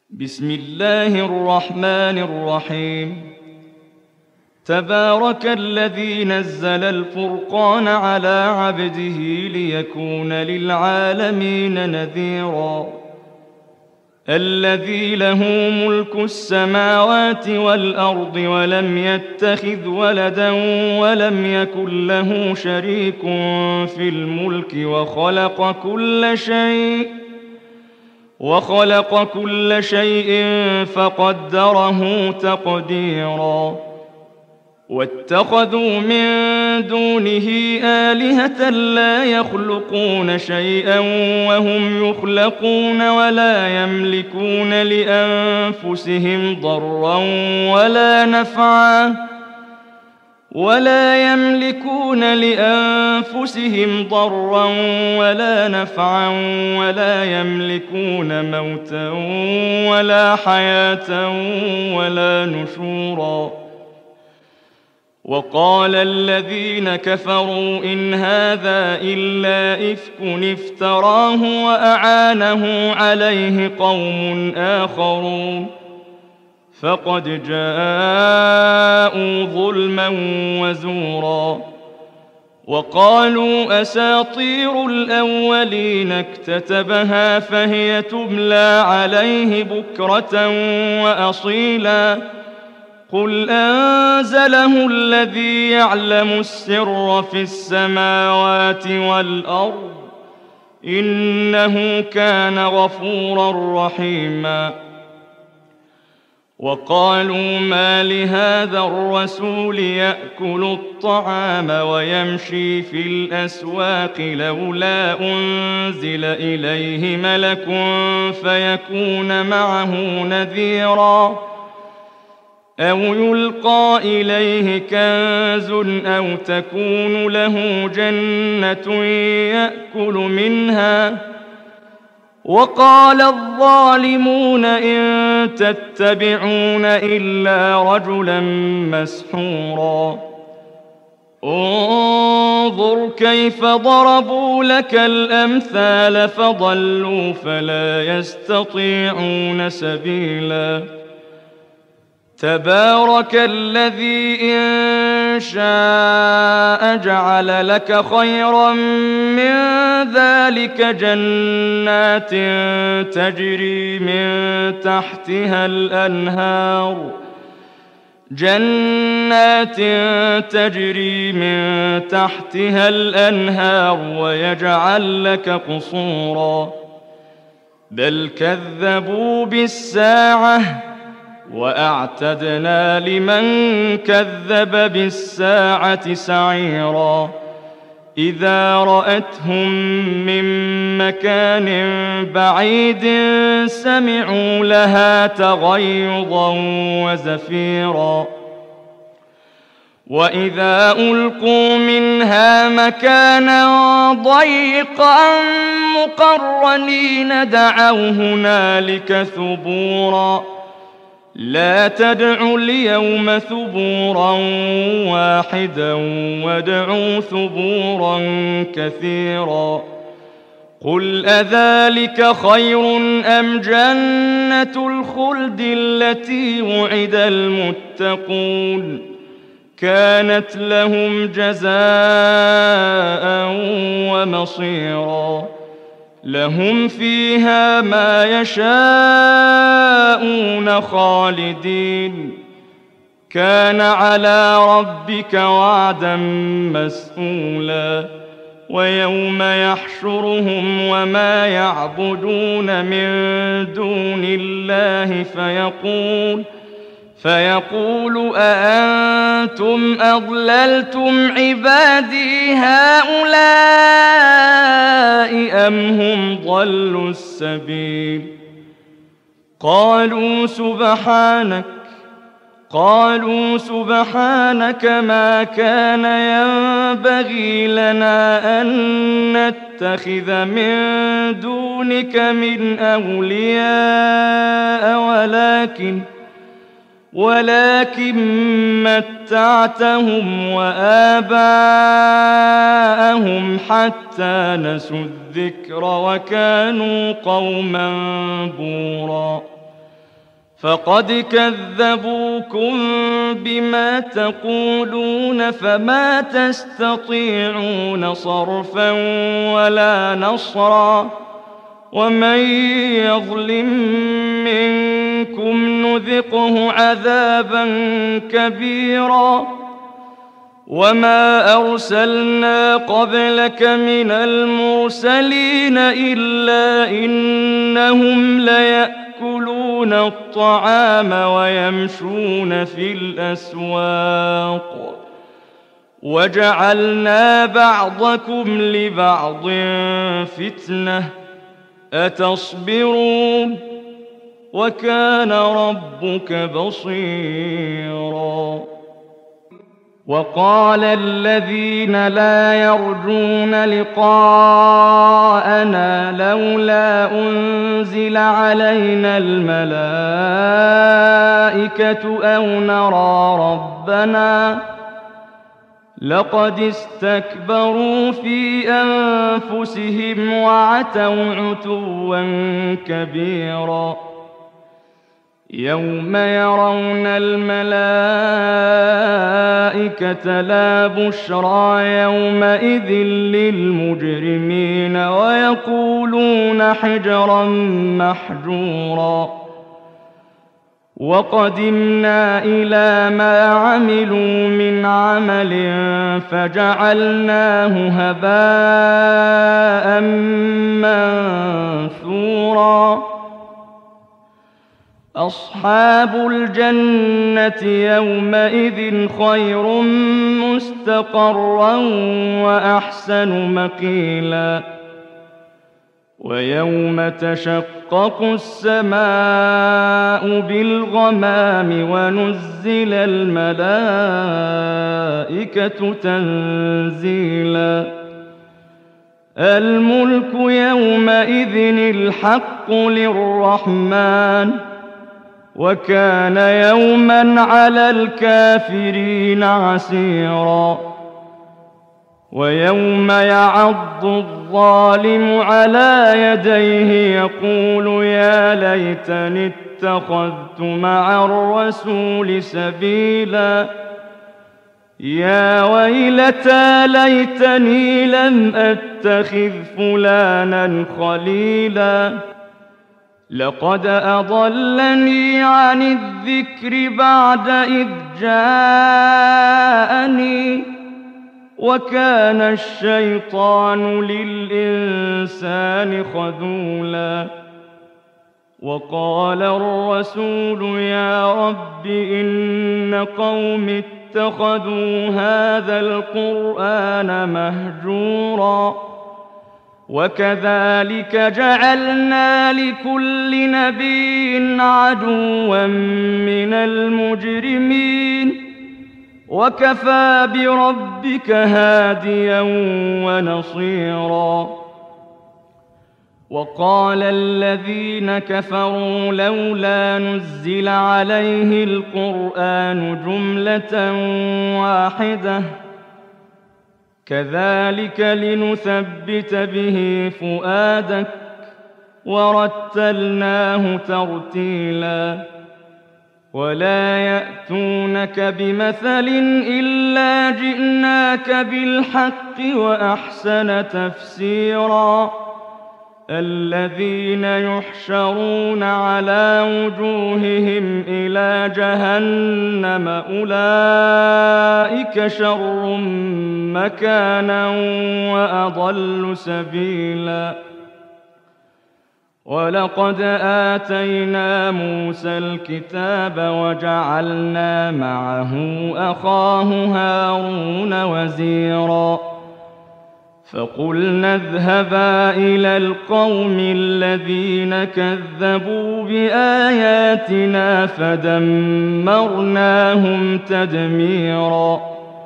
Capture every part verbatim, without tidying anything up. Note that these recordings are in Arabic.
بسم الله الرحمن الرحيم. تبارك الذي نزل الفرقان على عبده ليكون للعالمين نذيرا. الذي له ملك السماوات والأرض ولم يتخذ ولدا ولم يكن له شريك في الملك وخلق كل شيء وخلق كل شيء فقدره تقديرا. واتخذوا من دونه آلهة لا يخلقون شيئا وهم يخلقون ولا يملكون لأنفسهم ضرا ولا نفعا ولا يملكون لأنفسهم ضرا ولا نفعا ولا يملكون موتا ولا حياة ولا نشورا. وقال الذين كفروا إن هذا إلا إفك افتراه وأعانه عليه قوم آخرون فقد جاءوا ظلما وزورا. وقالوا أساطير الأولين اكتتبها فهي تملى عليه بكرة وأصيلا. قل أنزله الذي يعلم السر في السماوات والأرض إنه كان غفورا رحيما. وقالوا ما لهذا الرسول يأكل الطعام ويمشي في الأسواق لولا أنزل إليه ملك فيكون معه نذيرا أو يلقى إليه كنز أو تكون له جنة يأكل منها. وقال الظالمون إن تتبعون إلا رجلا مسحورا. انظر كيف ضربوا لك الأمثال فضلوا فلا يستطيعون سبيلا. تبارك الذي إن شاء جعل لك خيرا من ذلك جنات تجري من تحتها الأنهار جنات تجري من تحتها الأنهار ويجعل لك قصورا. بل كذبوا بالساعة وأعتدنا لمن كذب بالساعة سعيرا. إذا رأتهم من مكان بعيد سمعوا لها تغيظا وزفيرا. وإذا ألقوا منها مكانا ضيقا مقرنين دعوا هنالك ثبورا. لا تدعوا اليوم ثبورا واحدا وادعوا ثبورا كثيرا. قل أذلك خير أم جنة الخلد التي وعد المتقون كانت لهم جزاء ومصيرا. لهم فيها ما يشاءون خالدين كان على ربك وعدا مسئولا. ويوم يحشرهم وما يعبدون من دون الله فيقول فيقول أأنتم أضللتم عبادي هؤلاء أم هم ضلوا السبيل. قالوا سبحانك قالوا سبحانك ما كان ينبغي لنا أن نتخذ من دونك من أولياء ولكن ولكن متعتهم وآباءهم حتى نسوا الذكر وكانوا قوما بورا. فقد كذبوكم بما تقولون فما تستطيعون صرفا ولا نصرا ومن يظلم منكم نذقه عذابا كبيرا وما أرسلنا قبلك من المرسلين إلا إنهم ليأكلون الطعام ويمشون في الأسواق وجعلنا بعضكم لبعض فتنة أتصبرون وكان ربك بصيرا وقال الذين لا يرجون لقاءنا لولا أنزل علينا الملائكة أو نرى ربنا لقد استكبروا في أنفسهم وعتوا عتوا كبيرا يوم يرون الملائكة لا بشرى يومئذ للمجرمين ويقولون حجرا محجورا وقدمنا إلى ما عملوا من عمل فجعلناه هباء منثورا أصحاب الجنة يومئذ خير مستقرا وأحسن مقيلا ويوم تشقق السماء بالغمام ونزل الملائكة تنزيلا الملك يومئذ الحق للرحمن وكان يوما على الكافرين عسيرا ويوم يعض الظالم على يديه يقول يا ليتني اتخذت مع الرسول سبيلا يا ويلتى ليتني لم أتخذ فلانا خليلا لقد أضلني عن الذكر بعد إذ جاءني وكان الشيطان للإنسان خذولا وقال الرسول يا رب إن قوم اتخذوا هذا القرآن مهجورا وكذلك جعلنا لكل نبي عدوا من المجرمين وكفى بربك هاديا ونصيرا وقال الذين كفروا لولا نزل عليه القرآن جملة واحدة كذلك لنثبت به فؤادك ورتلناه ترتيلا ولا يأتونك بمثل إلا جئناك بالحق وأحسن تفسيرا الذين يحشرون على وجوههم إلى جهنم أولئك شر مكانا وأضل سبيلا ولقد آتينا موسى الكتاب وجعلنا معه أخاه هارون وزيرا فقلنا اذهبا إلى القوم الذين كذبوا بآياتنا فدمرناهم تدميرا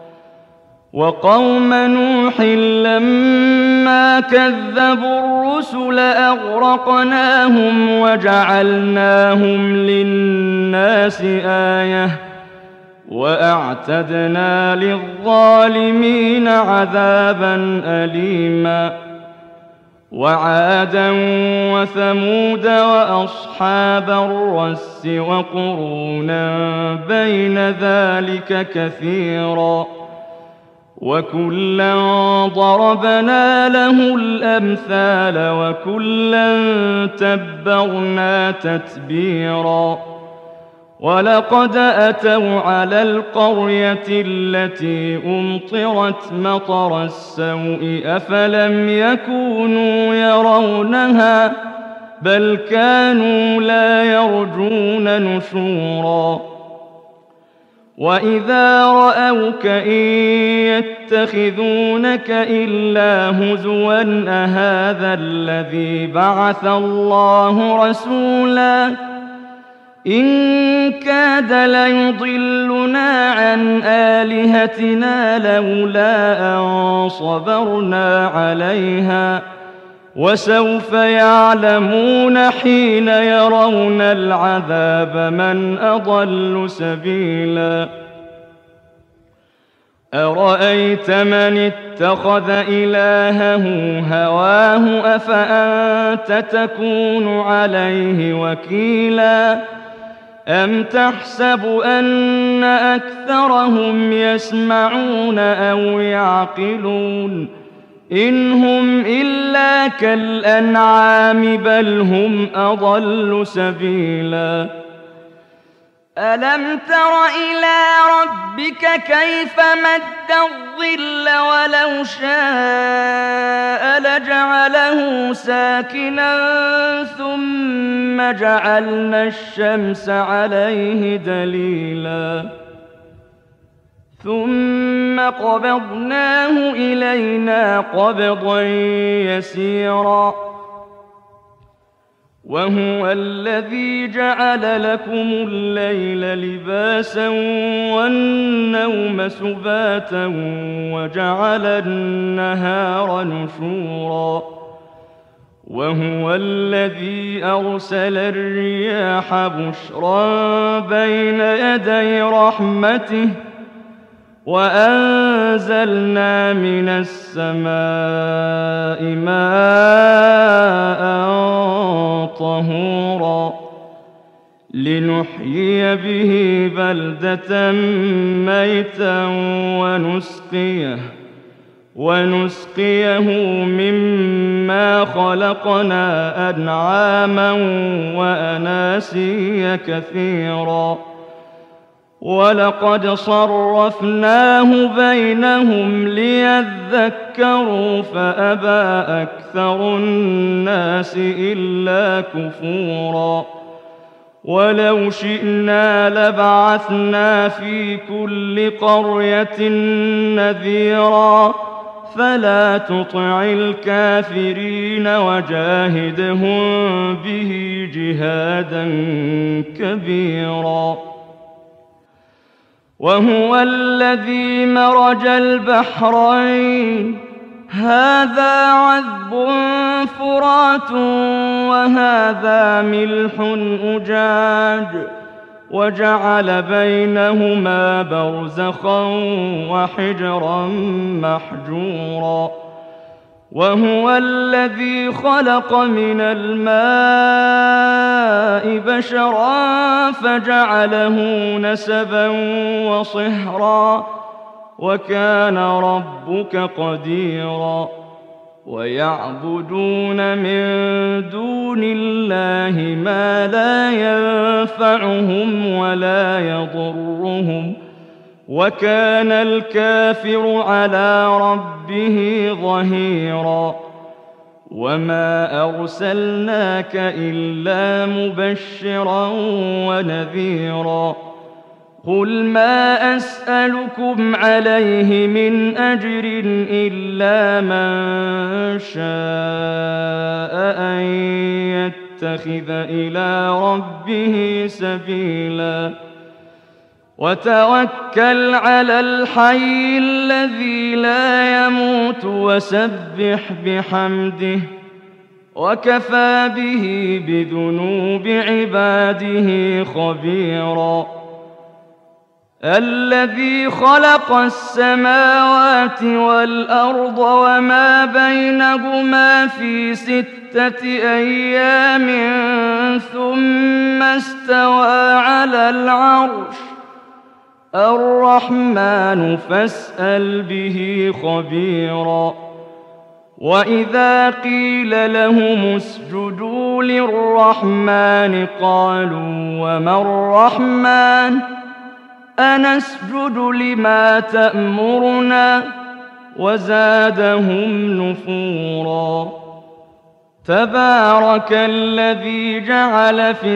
وقوم نوح لما كذبوا الرسل أغرقناهم وجعلناهم للناس آية وأعتدنا للظالمين عذابا أليما وعادا وثمود وأصحاب الرس وقرونا بين ذلك كثيرا وكلا ضربنا له الأمثال وكلا تبرنا تتبيرا ولقد أتوا على القرية التي أمطرت مطر السوء أفلم يكونوا يرونها بل كانوا لا يرجون نشورا وإذا رأوك إن يتخذونك إلا هزوا أهذا الذي بعث الله رسولا إن كاد ليضلنا عن آلهتنا لولا أن صبرنا عليها وسوف يعلمون حين يرون العذاب من أضل سبيلا أرأيت من اتخذ إلهه هواه أفأنت تكون عليه وكيلا أم تحسب أن أكثرهم يسمعون أو يعقلون إن هم إلا كالأنعام بل هم أضل سبيلا ألم تر إلى ربك كيف مد الظل ولو شاء لجعله ساكنا ثم جعلنا الشمس عليه دليلا ثم قبضناه إلينا قبضا يسيرا وهو الذي جعل لكم الليل لباسا والنوم سباتا وجعل النهار نشورا وهو الذي أرسل الرياح بشرا بين يدي رحمته وأنزلنا من السماء ماء طهورا لنحيي به بلدة ميتا ونسقيه ونسقيه مما خلقنا أنعاما وأناسيا كثيرا ولقد صرفناه بينهم ليذكروا فأبى أكثر الناس إلا كفورا ولو شئنا لبعثنا في كل قرية نذيرا فلا تطع الكافرين وجاهدهم به جهادا كبيرا وهو الذي مرج البحرين هذا عذب فرات وهذا ملح أجاج وجعل بينهما برزخا وحجرا محجورا وهو الذي خلق من الماء بشرا فجعله نسبا وصهرا وكان ربك قديرا ويعبدون من دون الله ما لا ينفعهم ولا يضرهم وكان الكافر على ربه ظهيرا وما أرسلناك إلا مبشرا ونذيرا قل ما أسألكم عليه من أجر إلا من شاء أن يتخذ إلى ربه سبيلا وتوكل على الحي الذي لا يموت وسبح بحمده وكفى به بذنوب عباده خبيرا الذي خلق السماوات والأرض وما بينهما في ستة أيام ثم استوى على العرش الرحمن فاسأل به خبيرا وإذا قيل لهم اسجدوا للرحمن قالوا وما الرحمن أنسجد لما تأمرنا وزادهم نفورا تبارك الذي جعل في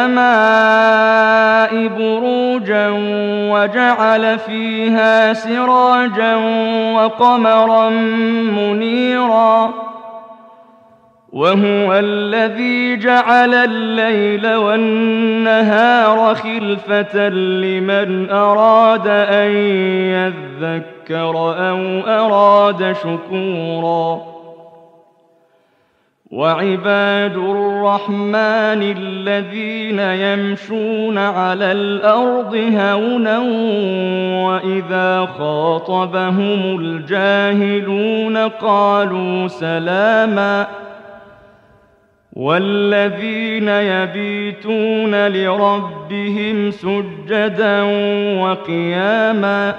السماء بروجا وجعل فيها سراجا وقمرا منيرا وهو الذي جعل الليل والنهار خلفة لمن أراد أن يذكر أو أراد شكورا وعباد الرحمن الذين يمشون على الأرض هونا وإذا خاطبهم الجاهلون قالوا سلاما والذين يبيتون لربهم سجدا وقياما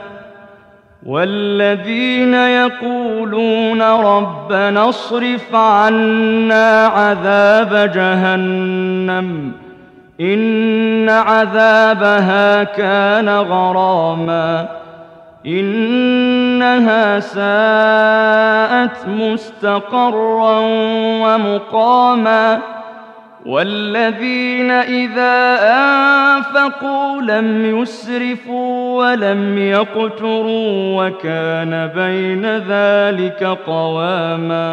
والذين يقولون ربنا اصرف عنا عذاب جهنم إن عذابها كان غراما إنها ساءت مستقرا ومقاما والذين إذا أنفقوا لم يسرفوا ولم يقتروا وكان بين ذلك قواما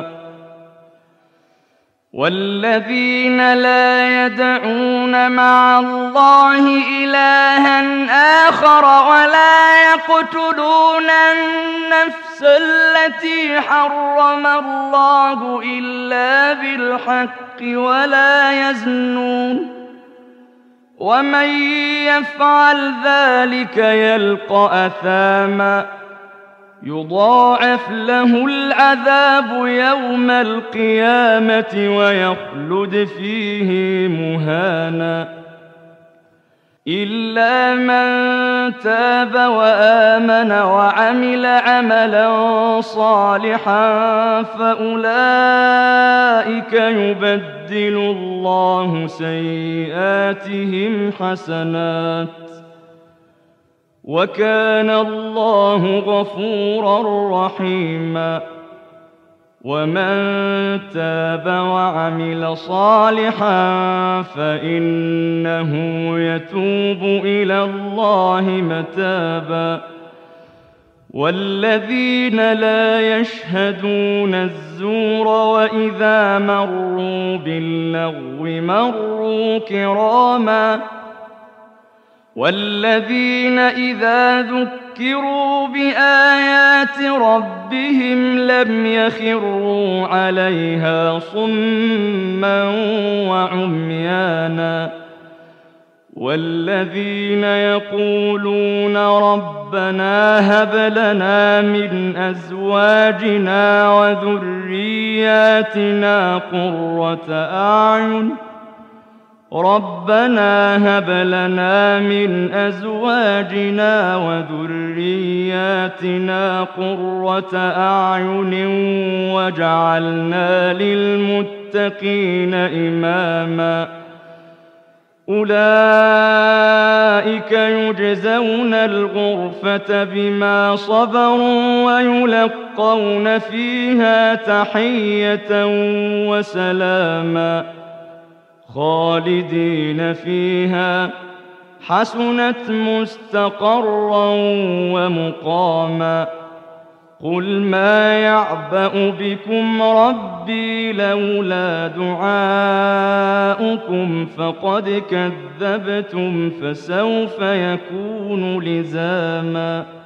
والذين لا يدعون مع الله إلها آخر ولا يقتلون النفس التي حرم الله إلا بالحق ولا يزنون ومن يفعل ذلك يلقى أثاما يضاعف له العذاب يوم القيامة ويخلد فيه مهانا إلا من تاب وآمن وعمل عملا صالحا فأولئك يبدل الله سيئاتهم حسنات وكان الله غفورا رحيما ومن تاب وعمل صالحا فإنه يتوب إلى الله متابا والذين لا يشهدون الزور وإذا مروا باللغو مروا كراما والذين إذا ذكروا بآيات ربهم لم يخروا عليها صما وعميانا والذين يقولون ربنا هب لنا من أزواجنا وذرياتنا قرة أعين ربنا هب لنا من أزواجنا وذرياتنا قرة أعين واجعلنا للمتقين إماما أولئك يجزون الغرفة بما صبروا ويلقون فيها تحية وسلاما خالدين فيها حسنت مستقرا ومقاما قل ما يعبأ بكم ربي لولا دعاؤكم فقد كذبتم فسوف يكون لزاما